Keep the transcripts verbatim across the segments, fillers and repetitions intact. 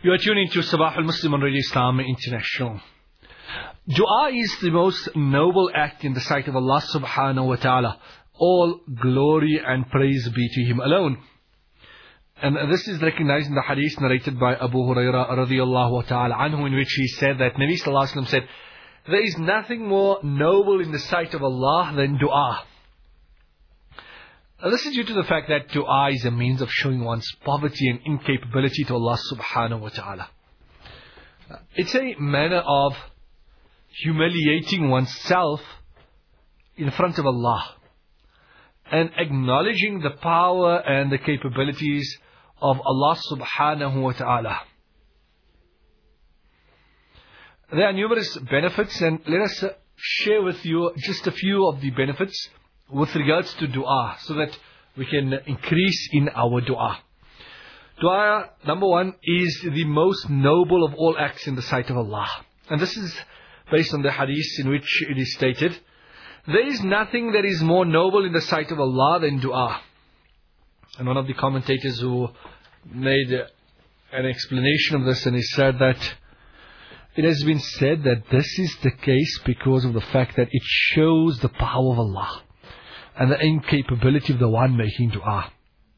You are tuning to Sabah al-Muslim on Radio Islam International. Dua is the most noble act in the sight of Allah subhanahu wa ta'ala. All glory and praise be to Him alone. And this is recognized in the hadith narrated by Abu Hurairah radiyallahu ta'ala anhu, in which he said that Nabi sallallahu alayhi wa sallam said, there is nothing more noble in the sight of Allah than dua. This is due to the fact that dua is a means of showing one's poverty and incapability to Allah subhanahu wa ta'ala. It's a manner of humiliating oneself in front of Allah and acknowledging the power and the capabilities of Allah subhanahu wa ta'ala. There are numerous benefits, and let us share with you just a few of the benefits with regards to dua, so that we can increase in our dua. Dua, number one, is the most noble of all acts in the sight of Allah. And this is based on the hadith in which it is stated, there is nothing that is more noble in the sight of Allah than dua. And one of the commentators who made an explanation of this, and he said that it has been said that this is the case because of the fact that it shows the power of Allah and the incapability of the one making dua.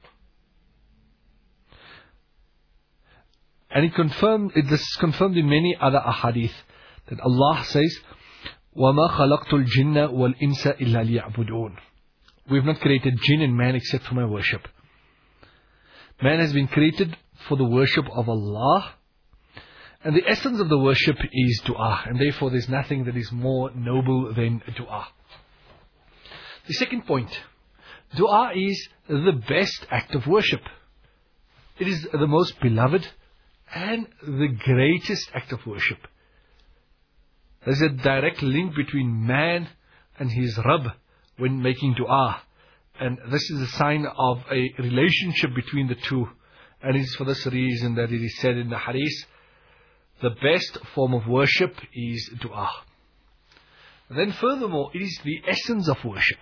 And it confirmed, it, this is confirmed in many other ahadith, that Allah says, وَمَا خَلَقْتُ الْجِنَّ وَالْإِنسَ إِلَّا لِيَعْبُدُونَ. We have not created jinn and man except for my worship. Man has been created for the worship of Allah, and the essence of the worship is dua, and therefore there is nothing that is more noble than dua. The second point, dua is the best act of worship. It is the most beloved and the greatest act of worship. There is a direct link between man and his Rabb when making dua. And this is a sign of a relationship between the two. And it is for this reason that it is said in the hadith, the best form of worship is dua. Then furthermore, it is the essence of worship.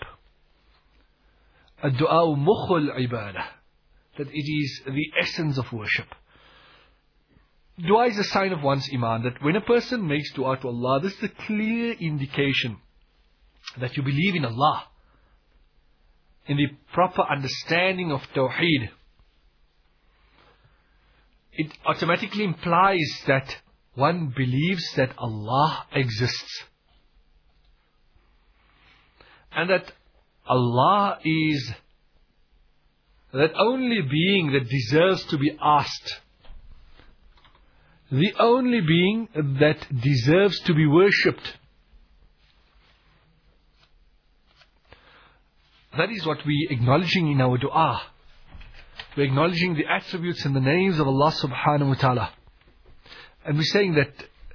Ad-du'a mukhul ibadah. That it is the essence of worship. Dua is a sign of one's iman. That when a person makes dua to Allah, this is a clear indication that you believe in Allah, in the proper understanding of Tawheed. It automatically implies that one believes that Allah exists, and that Allah is that only being that deserves to be asked, the only being that deserves to be worshipped. That is what we are acknowledging in our dua. We are acknowledging the attributes and the names of Allah subhanahu wa ta'ala. And we are saying that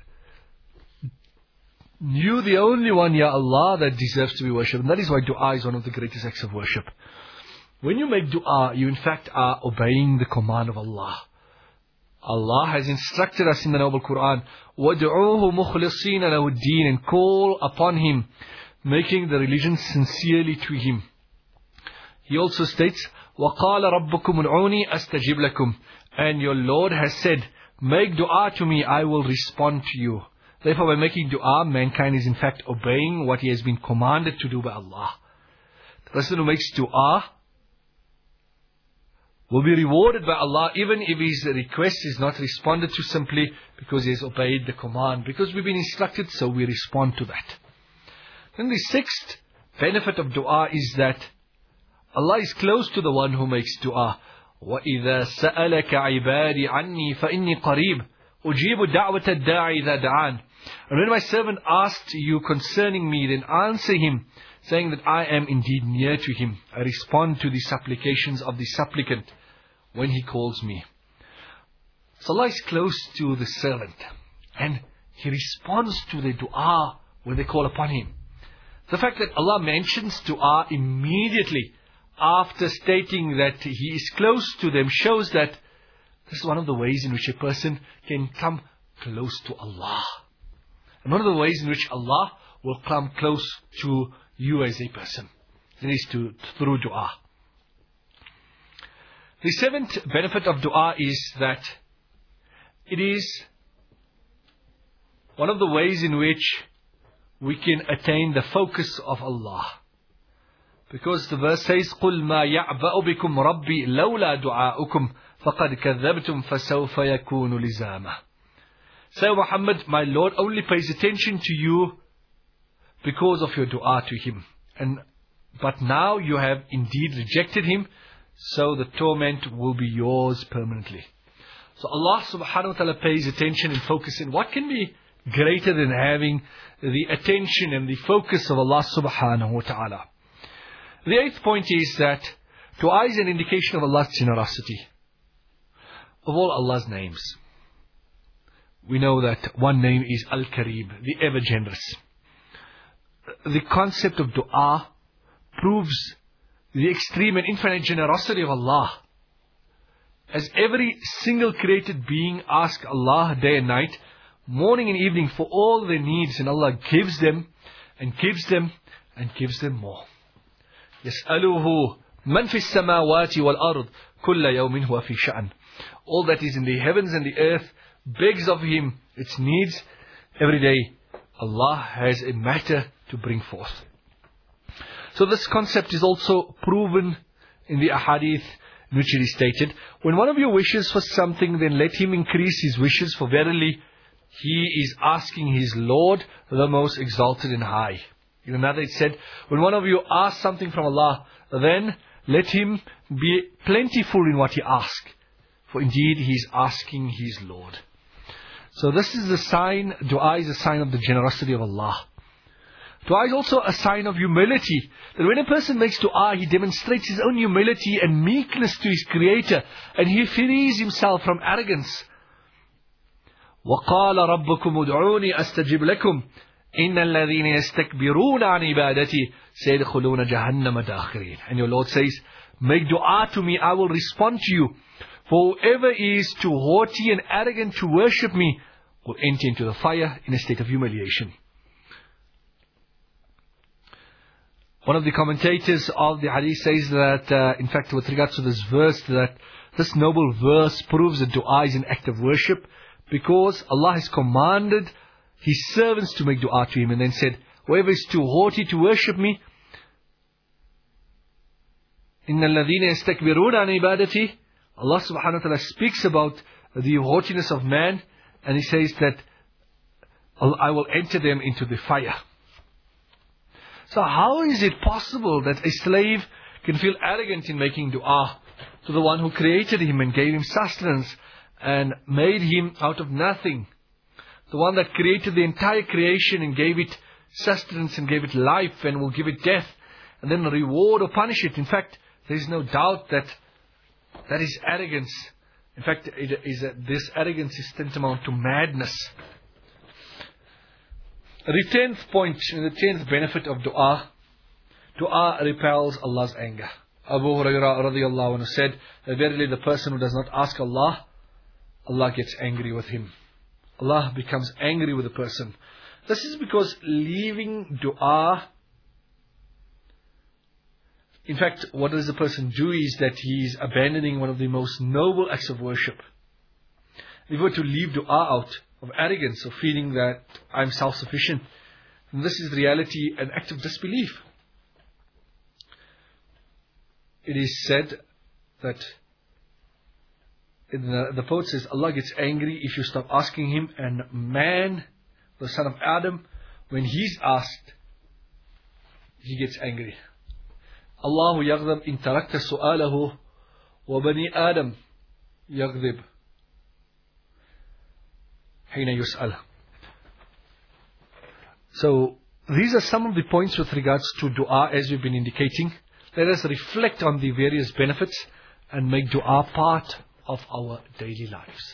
you, the only one, Ya Allah, that deserves to be worshipped. And that is why dua is one of the greatest acts of worship. When you make dua, you in fact are obeying the command of Allah. Allah has instructed us in the Noble Quran, وَدْعُوهُ مُخْلِصِينَ لَهُ الدِّينَ, and call upon Him, making the religion sincerely to Him. He also states, وَقَالَ رَبُّكُمُ الْعُونِي أَسْتَجِبْ لَكُمْ, and your Lord has said, make dua to me, I will respond to you. Therefore, by making dua, mankind is in fact obeying what he has been commanded to do by Allah. The person who makes dua will be rewarded by Allah, even if his request is not responded to simply because he has obeyed the command. Because we've been instructed, so we respond to that. Then the sixth benefit of dua is that Allah is close to the one who makes dua. وَإِذَا سَأَلَكَ عِبَادِ عَنِّي فَإِنِّي قَرِيبٌ أُجِيبُ دَعْوَةَ الدَّاعِ إِذَا دَعَانِ. And when my servant asks you concerning me, then answer him, saying that I am indeed near to him. I respond to the supplications of the supplicant when he calls me. So Allah is close to the servant, and He responds to the dua when they call upon Him. The fact that Allah mentions dua immediately after stating that He is close to them shows that this is one of the ways in which a person can come close to Allah. And one of the ways in which Allah will come close to you as a person. That is to, through dua. The seventh benefit of dua is that it is one of the ways in which we can attain the focus of Allah. Because the verse says, قُلْ مَا يَعْبَأُ بِكُمْ رَبِّي لَوْلَا دُعَاؤُكُمْ فَقَدْ كَذَّبْتُمْ فَسَوْفَ يَكُونُ لِزَامًا. Say, Muhammad, my Lord only pays attention to you because of your dua to Him. And But now you have indeed rejected Him, so the torment will be yours permanently. So Allah subhanahu wa ta'ala pays attention and focus in. What can be greater than having the attention and the focus of Allah subhanahu wa ta'ala? The eighth point is that dua is an indication of Allah's generosity. Of all Allah's names, we know that one name is Al-Kareem, the ever generous. The concept of dua proves the extreme and infinite generosity of Allah. As every single created being asks Allah day and night, morning and evening, for all their needs, and Allah gives them and gives them and gives them more. يَسْأَلُهُ مَنْ فِي السَّمَاوَاتِ وَالْأَرْضِ كُلَّ يَوْمٍ هُوَ فِي شَأْنٍ. All that is in the heavens and the earth begs of Him its needs. Every day Allah has a matter to bring forth. So this concept is also proven in the ahadith, in which it is stated, when one of you wishes for something, then let him increase his wishes, for verily he is asking his Lord, the most exalted and high. In another it said, when one of you asks something from Allah, then let him be plentiful in what he asks, for indeed he is asking his Lord. So this is the sign, dua is a sign of the generosity of Allah. Dua is also a sign of humility. That when a person makes dua, he demonstrates his own humility and meekness to his Creator, and he frees himself from arrogance. وَقَالَ رَبُّكُمُ ادْعُونِي أَسْتَجِبْ لَكُمْ إِنَّ الَّذِينَ يَسْتَكْبِرُونَ عَنْ عِبَادَتِي سَيَدْخُلُونَ جَهَنَّمَ دَاخِرِينَ. And your Lord says, make dua to me, I will respond to you. For whoever is too haughty and arrogant to worship me will enter into the fire in a state of humiliation. One of the commentators of the hadith says that, uh, in fact, with regards to this verse, that this noble verse proves that dua is an act of worship, because Allah has commanded His servants to make dua to Him, and then said, whoever is too haughty to worship me, إِنَّ الَّذِينَ يَسْتَكْبِرُونَ عَنْ عِبَادَتِي. Allah subhanahu wa ta'ala speaks about the haughtiness of man, and He says that I will enter them into the fire. So how is it possible that a slave can feel arrogant in making dua to the one who created him and gave him sustenance and made him out of nothing? The one that created the entire creation and gave it sustenance and gave it life and will give it death and then reward or punish it. In fact, there is no doubt that that is arrogance. In fact, it is a, this arrogance is tantamount to madness. The tenth point, the tenth benefit of dua, dua repels Allah's anger. Abu Hurairah radiyallahu anhu said, verily the person who does not ask Allah, Allah gets angry with him. Allah becomes angry with the person. This is because leaving dua, in fact, what does the person do is that he is abandoning one of the most noble acts of worship. If we were to leave dua out of arrogance, of feeling that I'm self-sufficient, then this is reality an act of disbelief. It is said that in the, the poet says, Allah gets angry if you stop asking Him, and man, the son of Adam, when he's asked, he gets angry. Allahu yaghdab in tarakta su'alahu wa bani Adam yaghdib hina yus'al. So these are some of the points with regards to dua as we've been indicating. Let us reflect on the various benefits and make dua part of our daily lives.